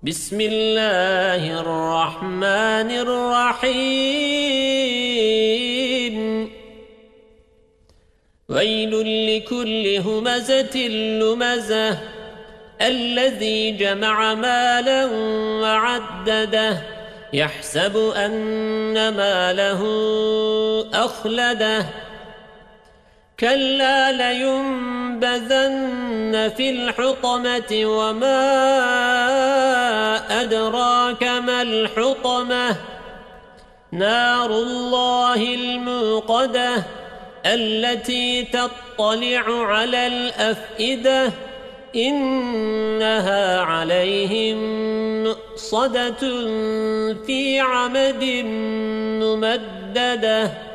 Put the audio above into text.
بسم الله الرحمن الرحيم ويل لكل همزة لمزة الذي جمع مالا وعدده يحسب أن ماله أخلده كلا لينبذن في الحطمة وما أدراك ما الحطمة نار الله الموقدة التي تطلع على الأفئدة إنها عليهم مؤصدة في عمد ممددة